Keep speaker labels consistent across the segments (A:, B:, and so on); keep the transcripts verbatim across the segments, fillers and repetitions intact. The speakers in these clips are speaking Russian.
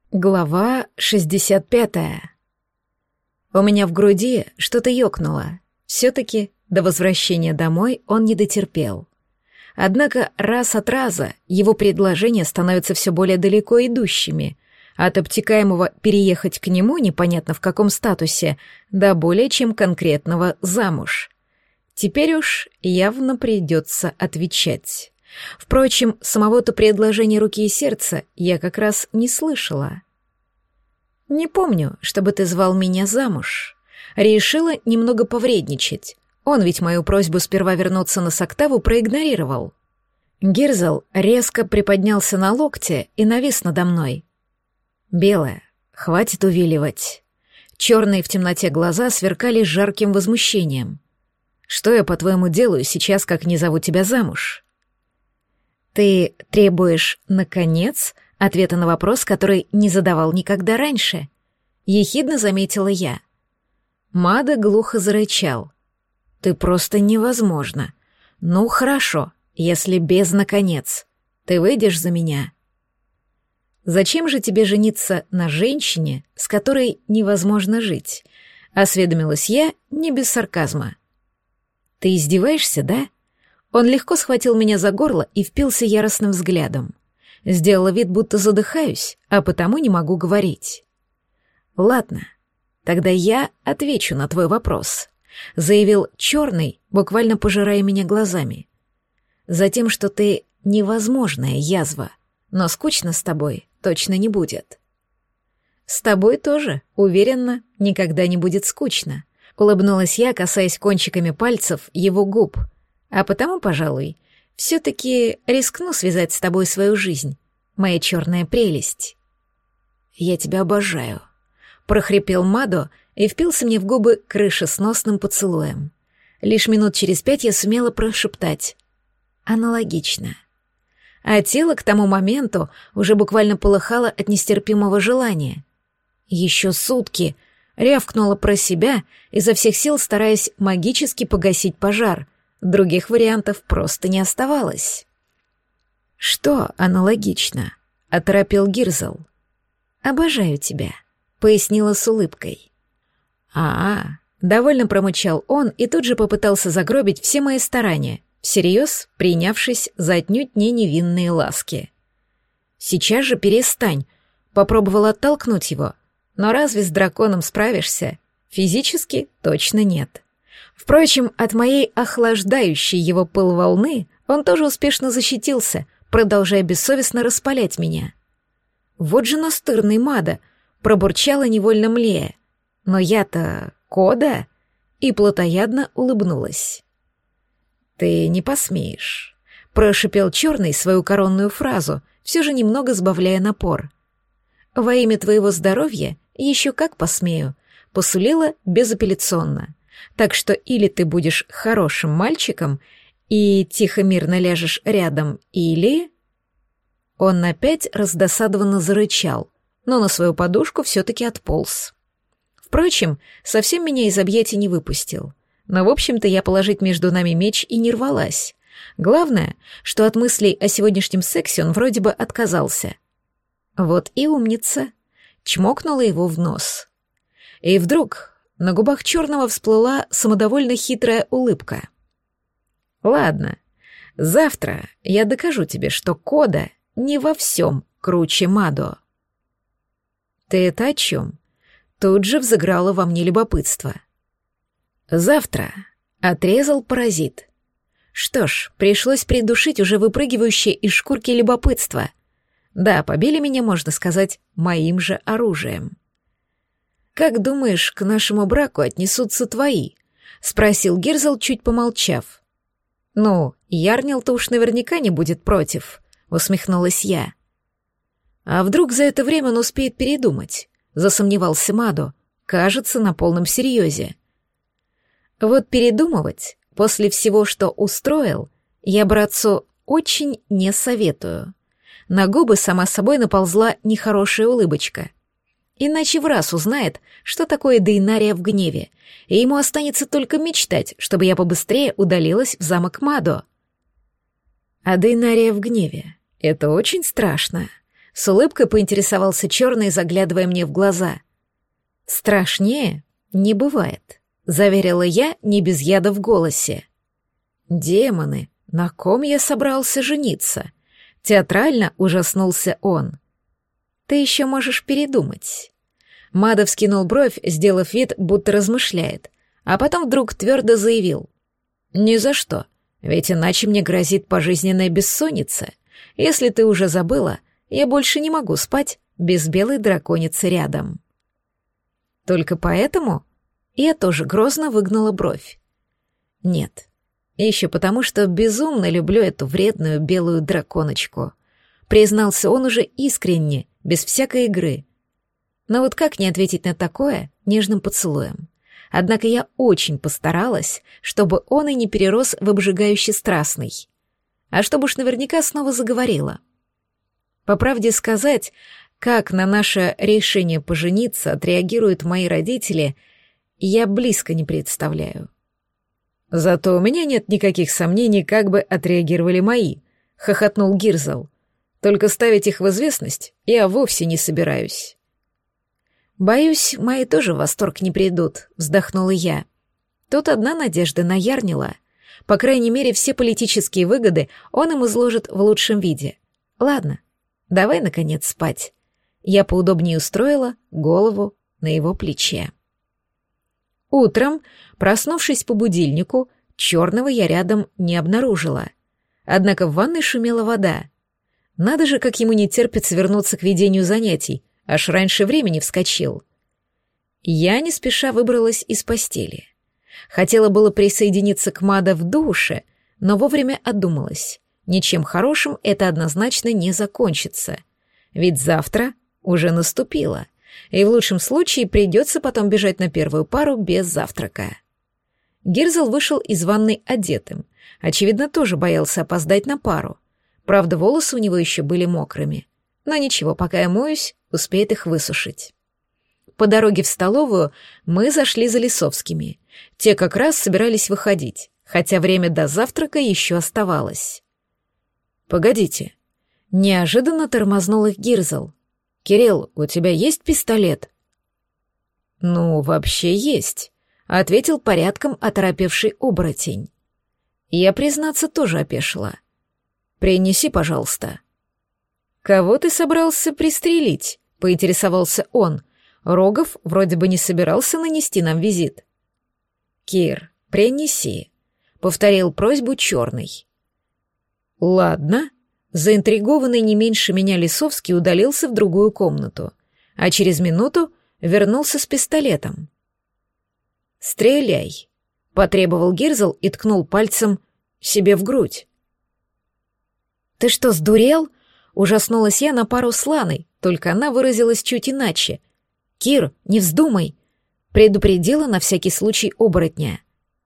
A: Глава шестьдесят пятая. У меня в груди что-то ёкнуло. Все-таки до возвращения домой он не дотерпел. Однако раз от раза его предложения становятся все более далеко идущими, от обтекаемого переехать к нему непонятно в каком статусе до более чем конкретного замуж. Теперь уж явно придется отвечать. Впрочем, самого-то предложения руки и сердца я как раз не слышала. «Не помню, чтобы ты звал меня замуж». Решила немного повредничать. Он ведь мою просьбу сперва вернуться на Соктаву проигнорировал. Гирзл резко приподнялся на локте и навис надо мной. «Белая, хватит увиливать». Черные в темноте глаза сверкали жарким возмущением. «Что я, по-твоему, делаю сейчас, как не зову тебя замуж?» «Ты требуешь, наконец, ответа на вопрос, который не задавал никогда раньше?» Ехидно заметила я. Мада глухо зарычал. «Ты просто невозможно. Ну, хорошо, если без наконец. Ты выйдешь за меня?» «Зачем же тебе жениться на женщине, с которой невозможно жить?» Осведомилась я не без сарказма. «Ты издеваешься, да?» Он легко схватил меня за горло и впился яростным взглядом. Сделала вид, будто задыхаюсь, а потому не могу говорить. «Ладно, тогда я отвечу на твой вопрос», — заявил черный, буквально пожирая меня глазами. «Затем, что ты невозможная язва, но скучно с тобой точно не будет». «С тобой тоже, уверена, никогда не будет скучно», — улыбнулась я, касаясь кончиками пальцев его губ. «А потому, пожалуй, все-таки рискну связать с тобой свою жизнь, моя черная прелесть». «Я тебя обожаю», — прохрипел Мадо и впился мне в губы крышесносным поцелуем. Лишь минут через пять я сумела прошептать «аналогично». А тело к тому моменту уже буквально полыхало от нестерпимого желания. «Еще сутки», — рявкнула про себя, изо всех сил стараясь магически погасить пожар. Других вариантов просто не оставалось. «Что аналогично?» — оторопел Гирзл. «Обожаю тебя», — пояснила с улыбкой. «А-а», — довольно промычал он и тут же попытался загробить все мои старания, всерьез принявшись за отнюдь не невинные ласки. «Сейчас же перестань», — попробовал оттолкнуть его, но разве с драконом справишься? Физически точно нет. Впрочем, от моей охлаждающей его пыл волны он тоже успешно защитился, продолжая бессовестно распалять меня. «Вот же настырный Мада!» — пробурчала невольно млея. «Но я-то Кода!» — и плотоядно улыбнулась. «Ты не посмеешь», — прошипел черный свою коронную фразу, все же немного сбавляя напор. «Во имя твоего здоровья еще как посмею», — посулила безапелляционно. «Так что или ты будешь хорошим мальчиком и тихо-мирно ляжешь рядом, или...» Он опять раздосадованно зарычал, но на свою подушку все-таки отполз. Впрочем, совсем меня из объятий не выпустил. Но, в общем-то, я положить между нами меч и не рвалась. Главное, что от мыслей о сегодняшнем сексе он вроде бы отказался. Вот и умница. Чмокнула его в нос. И вдруг на губах черного всплыла самодовольно хитрая улыбка. «Ладно, завтра я докажу тебе, что Кода не во всем круче Мадо». «Ты это о чем?» Тут же взыграло во мне любопытство. «Завтра», — отрезал паразит. Что ж, пришлось придушить уже выпрыгивающее из шкурки любопытство. Да, побили меня, можно сказать, моим же оружием. «Как думаешь, к нашему браку отнесутся твои?» — спросил Гирзл, чуть помолчав. «Ну, Ярнил-то уж наверняка не будет против», — усмехнулась я. «А вдруг за это время он успеет передумать?» — засомневался Мадо, кажется, на полном серьезе. «Вот передумывать после всего, что устроил, я братцу очень не советую». На губы сама собой наползла нехорошая улыбочка. Иначе в раз узнает, что такое Дейнария в гневе, и ему останется только мечтать, чтобы я побыстрее удалилась в замок Мадо. А Дейнария в гневе — это очень страшно. С улыбкой поинтересовался черный, заглядывая мне в глаза. «Страшнее не бывает», — заверила я, не без яда в голосе. «Демоны, на ком я собрался жениться?» — театрально ужаснулся он. «Ты еще можешь передумать». Мадов скинул бровь, сделав вид, будто размышляет, а потом вдруг твердо заявил. «Ни за что, ведь иначе мне грозит пожизненная бессонница. Если ты уже забыла, я больше не могу спать без белой драконицы рядом». Только поэтому я тоже грозно выгнула бровь. Нет, еще потому, что безумно люблю эту вредную белую драконочку. Признался он уже искренне, без всякой игры. Но вот как не ответить на такое нежным поцелуем? Однако я очень постаралась, чтобы он и не перерос в обжигающий страстный. А чтобы уж наверняка снова заговорила. По правде сказать, как на наше решение пожениться отреагируют мои родители, я близко не представляю. Зато у меня нет никаких сомнений, как бы отреагировали мои, хохотнул Гирзл. Только ставить их в известность я вовсе не собираюсь. Боюсь, мои тоже в восторг не придут, вздохнула я. Тут одна надежда на Ярнила. По крайней мере, все политические выгоды он им изложит в лучшем виде. Ладно, давай, наконец, спать. Я поудобнее устроила голову на его плече. Утром, проснувшись по будильнику, черного я рядом не обнаружила. Однако в ванной шумела вода. Надо же, как ему не терпится вернуться к ведению занятий, аж раньше времени вскочил. Я не спеша выбралась из постели. Хотела было присоединиться к Мада в душе, но вовремя отдумалась. Ничем хорошим это однозначно не закончится. Ведь завтра уже наступило, и в лучшем случае придется потом бежать на первую пару без завтрака. Гирзл вышел из ванной одетым, очевидно, тоже боялся опоздать на пару. Правда, волосы у него еще были мокрыми. Но ничего, пока я моюсь, успеет их высушить. По дороге в столовую мы зашли за Лисовскими. Те как раз собирались выходить, хотя время до завтрака еще оставалось. «Погодите». Неожиданно тормознул их Гирзл. «Кирилл, у тебя есть пистолет?» «Ну, вообще есть», — ответил порядком оторопевший оборотень. Я, признаться, тоже опешила. «Принеси, пожалуйста». «Кого ты собрался пристрелить?» — поинтересовался он. Рогов вроде бы не собирался нанести нам визит. «Кир, принеси», — повторил просьбу черный. «Ладно». Заинтригованный не меньше меня Лисовский удалился в другую комнату, а через минуту вернулся с пистолетом. «Стреляй», — потребовал Гирзл и ткнул пальцем себе в грудь. «Ты что, сдурел?» — ужаснулась я на пару с Ланой, только она выразилась чуть иначе. «Кир, не вздумай!» — предупредила на всякий случай оборотня.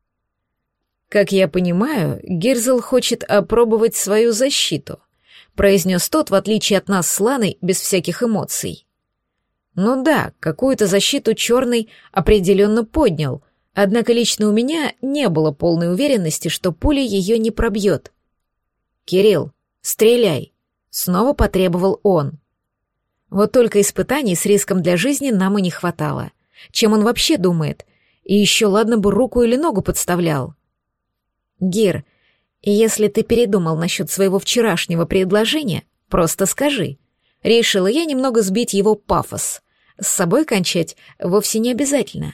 A: «Как я понимаю, Гирзл хочет опробовать свою защиту», — произнес тот, в отличие от нас с Ланой, без всяких эмоций. «Ну да, какую-то защиту черный определенно поднял, однако лично у меня не было полной уверенности, что пуля ее не пробьет». «Кирилл, стреляй!» — снова потребовал он. Вот только испытаний с риском для жизни нам и не хватало. Чем он вообще думает? И еще ладно бы руку или ногу подставлял. «Гир, если ты передумал насчет своего вчерашнего предложения, просто скажи». Решила я немного сбить его пафос. С собой кончать вовсе не обязательно.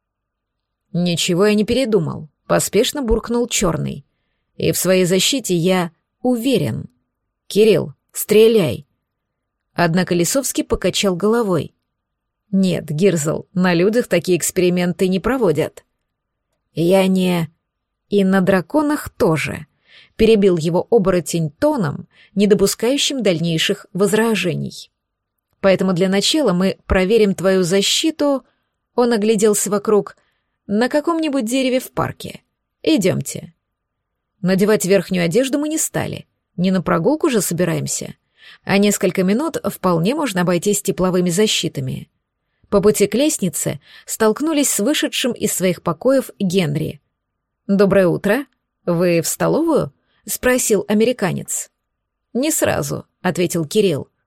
A: «Ничего я не передумал», — поспешно буркнул черный. «И в своей защите я уверен. Кирилл, стреляй». Однако Лисовский покачал головой. «Нет, Гирзл, на людях такие эксперименты не проводят». «Я не...» «И на драконах тоже», — перебил его оборотень тоном, не допускающим дальнейших возражений. «Поэтому для начала мы проверим твою защиту...» Он огляделся вокруг. «На каком-нибудь дереве в парке. Идемте». Надевать верхнюю одежду мы не стали. Не на прогулку же собираемся. А несколько минут вполне можно обойтись тепловыми защитами. По пути к лестнице столкнулись с вышедшим из своих покоев Генри. «Доброе утро. Вы в столовую?» — спросил американец. «Не сразу», — ответил Кирилл.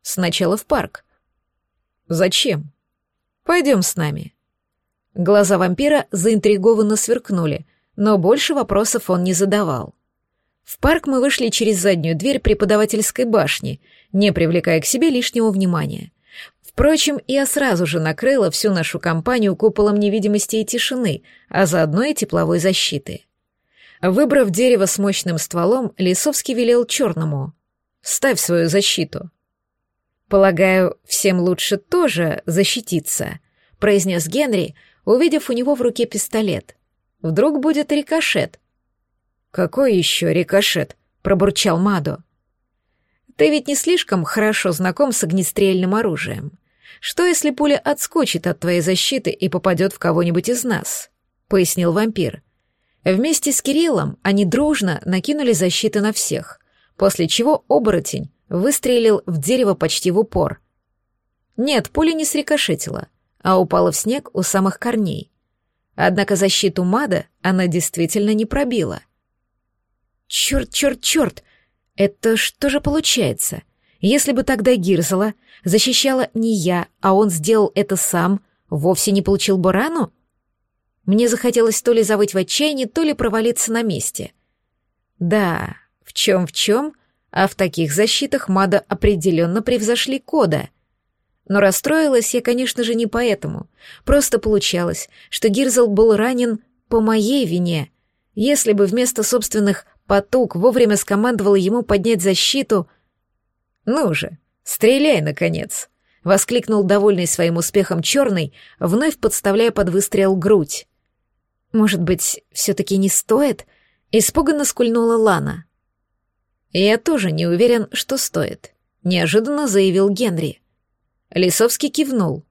A: Сначала в парк». «Зачем?» «Пойдем с нами». Глаза вампира заинтригованно сверкнули, но больше вопросов он не задавал. В парк мы вышли через заднюю дверь преподавательской башни, не привлекая к себе лишнего внимания. Впрочем, я сразу же накрыла всю нашу компанию куполом невидимости и тишины, а заодно и тепловой защиты. Выбрав дерево с мощным стволом, Лисовский велел черному: «Ставь свою защиту». «Полагаю, всем лучше тоже защититься», — произнес Генри, увидев у него в руке пистолет. «Вдруг будет рикошет». «Какой еще рикошет?» — пробурчал Мадо. «Ты ведь не слишком хорошо знаком с огнестрельным оружием. Что, если пуля отскочит от твоей защиты и попадет в кого-нибудь из нас?» — пояснил вампир. Вместе с Кириллом они дружно накинули защиты на всех, после чего оборотень выстрелил в дерево почти в упор. Нет, пуля не срикошетила, а упала в снег у самых корней. Однако защиту Мада она действительно не пробила. «Черт, черт, черт! Это что же получается? Если бы тогда Гирзела защищала не я, а он сделал это сам, вовсе не получил бы рану?» Мне захотелось то ли завыть в отчаянии, то ли провалиться на месте. Да, в чем в чем, а в таких защитах Мада определенно превзошли Кода. Но расстроилась я, конечно же, не поэтому. Просто получалось, что Гирзел был ранен по моей вине. Если бы вместо собственных потуг вовремя скомандовала ему поднять защиту... «Ну же, стреляй, наконец!» — воскликнул довольный своим успехом черный, вновь подставляя под выстрел грудь. «Может быть, все-таки не стоит?» — испуганно скульнула Лана. «Я тоже не уверен, что стоит», — неожиданно заявил Генри. Лисовский кивнул.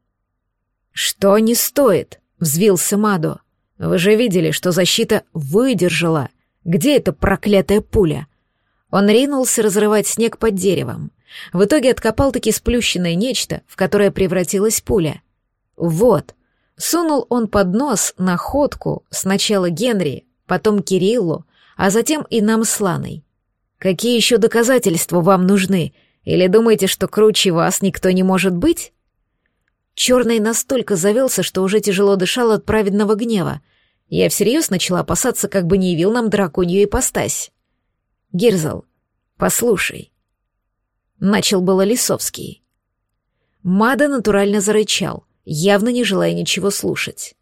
A: «Что не стоит?» — взвился Мадо. «Вы же видели, что защита выдержала. Где эта проклятая пуля?» Он ринулся разрывать снег под деревом. В итоге откопал-таки сплющенное нечто, в которое превратилась пуля. «Вот». Сунул он под нос находку сначала Генри, потом Кириллу, а затем и нам с Ланой. «Какие еще доказательства вам нужны? Или думаете, что круче вас никто не может быть?» Черный настолько завелся, что уже тяжело дышал от праведного гнева. Я всерьез начала опасаться, как бы не явил нам драконью ипостась. «Гирзел, послушай». Начал было Лисовский. Мада натурально зарычал, явно не желая ничего слушать.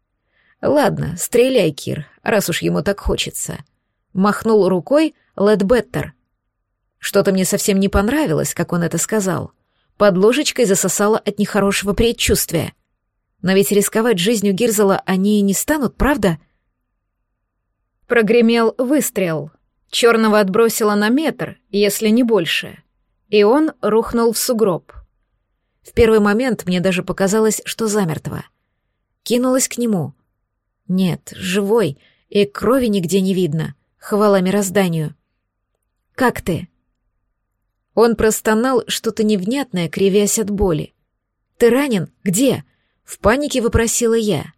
A: «Ладно, стреляй, Кир, раз уж ему так хочется», — махнул рукой Лэдбеттер. Что-то мне совсем не понравилось, как он это сказал. Под ложечкой засосало от нехорошего предчувствия. Но ведь рисковать жизнью Гирзела они и не станут, правда? Прогремел выстрел. Черного отбросило на метр, если не больше, и он рухнул в сугроб. В первый момент мне даже показалось, что замертво. Кинулась к нему. Нет, живой, и крови нигде не видно. Хвала мирозданию. «Как ты?» Он простонал что-то невнятное, кривясь от боли. «Ты ранен? Где?» — в панике вопросила я.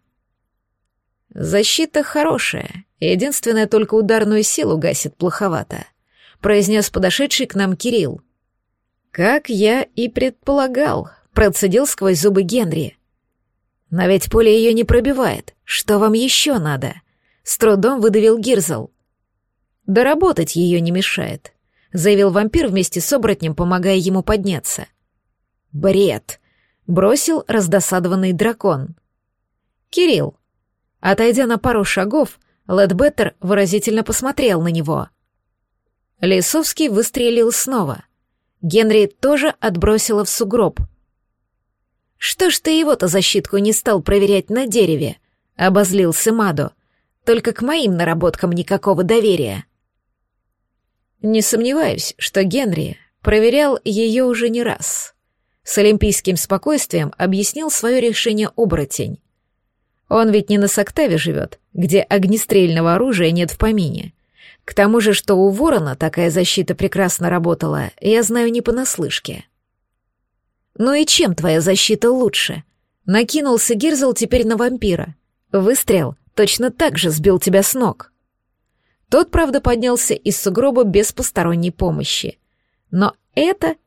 A: «Защита хорошая. Единственное, только ударную силу гасит плоховато», — произнес подошедший к нам Кирилл. «Как я и предполагал», — процедил сквозь зубы Генри. «Но ведь пуля ее не пробивает. Что вам еще надо?» — с трудом выдавил Гирзел. «Доработать ее не мешает», — заявил вампир вместе с оборотнем, помогая ему подняться. «Бред!» — бросил раздосадованный дракон. «Кирилл». Отойдя на пару шагов, Лэдбеттер выразительно посмотрел на него. Лисовский выстрелил снова. Генри тоже отбросила в сугроб. «Что ж ты его-то защитку не стал проверять на дереве?» — обозлился Мадо. «Только к моим наработкам никакого доверия». Не сомневаюсь, что Генри проверял ее уже не раз. С олимпийским спокойствием объяснил свое решение оборотень. Он ведь не на Соктаве живет, где огнестрельного оружия нет в помине. К тому же, что у Ворона такая защита прекрасно работала, я знаю не понаслышке. «Ну и чем твоя защита лучше?» Накинулся Гирзел теперь на вампира. Выстрел точно так же сбил тебя с ног. Тот, правда, поднялся из сугроба без посторонней помощи. Но это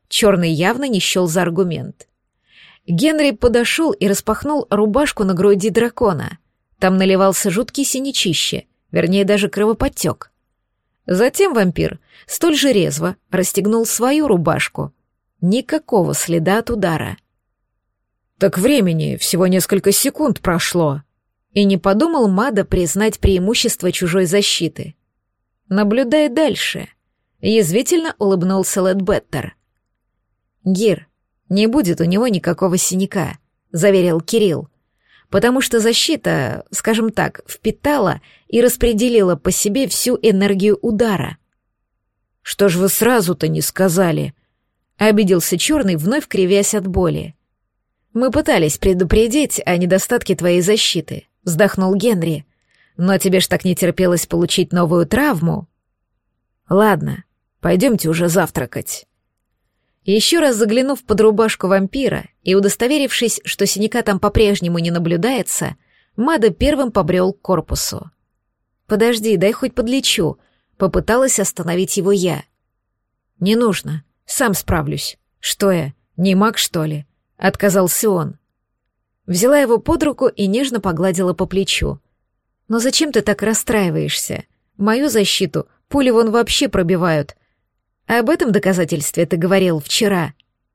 A: Черный явно не счел за аргумент. Генри подошел и распахнул рубашку на груди дракона. Там наливался жуткий синячище, вернее, даже кровоподтек. Затем вампир столь же резво расстегнул свою рубашку. Никакого следа от удара. «Так времени всего несколько секунд прошло», и не подумал Мада признать преимущество чужой защиты. «Наблюдай дальше», — язвительно улыбнулся Лэдбеттер. «Гир, не будет у него никакого синяка», — заверил Кирилл, «потому что защита, скажем так, впитала и распределила по себе всю энергию удара». «Что ж вы сразу-то не сказали?» — обиделся Черный, вновь кривясь от боли. «Мы пытались предупредить о недостатке твоей защиты», — вздохнул Генри. «Но тебе ж так не терпелось получить новую травму». «Ладно, пойдемте уже завтракать». Еще раз заглянув под рубашку вампира и удостоверившись, что синяка там по-прежнему не наблюдается, Мада первым побрел к корпусу. «Подожди, дай хоть подлечу», — попыталась остановить его я. «Не нужно, сам справлюсь. Что я, не маг, что ли?» — отказался он. Взяла его под руку и нежно погладила по плечу. «Но зачем ты так расстраиваешься? Мою защиту пули вон вообще пробивают. Об этом доказательстве ты говорил вчера».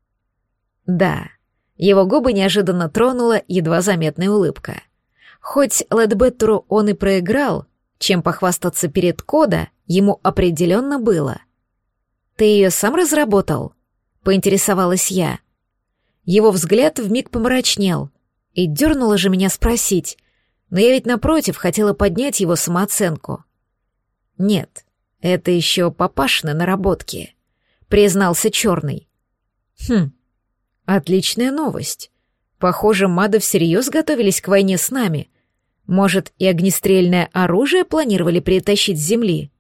A: Да, его губы неожиданно тронула едва заметная улыбка. Хоть Лэдбеттеру он и проиграл, чем похвастаться перед Кода ему определенно было. «Ты ее сам разработал?» — поинтересовалась я. Его взгляд вмиг помрачнел, и дернуло же меня спросить, но я ведь напротив хотела поднять его самооценку. «Нет, это еще папашины наработки», — признался Черный. «Хм, отличная новость. Похоже, Мада всерьез готовились к войне с нами. Может, и огнестрельное оружие планировали притащить с земли?»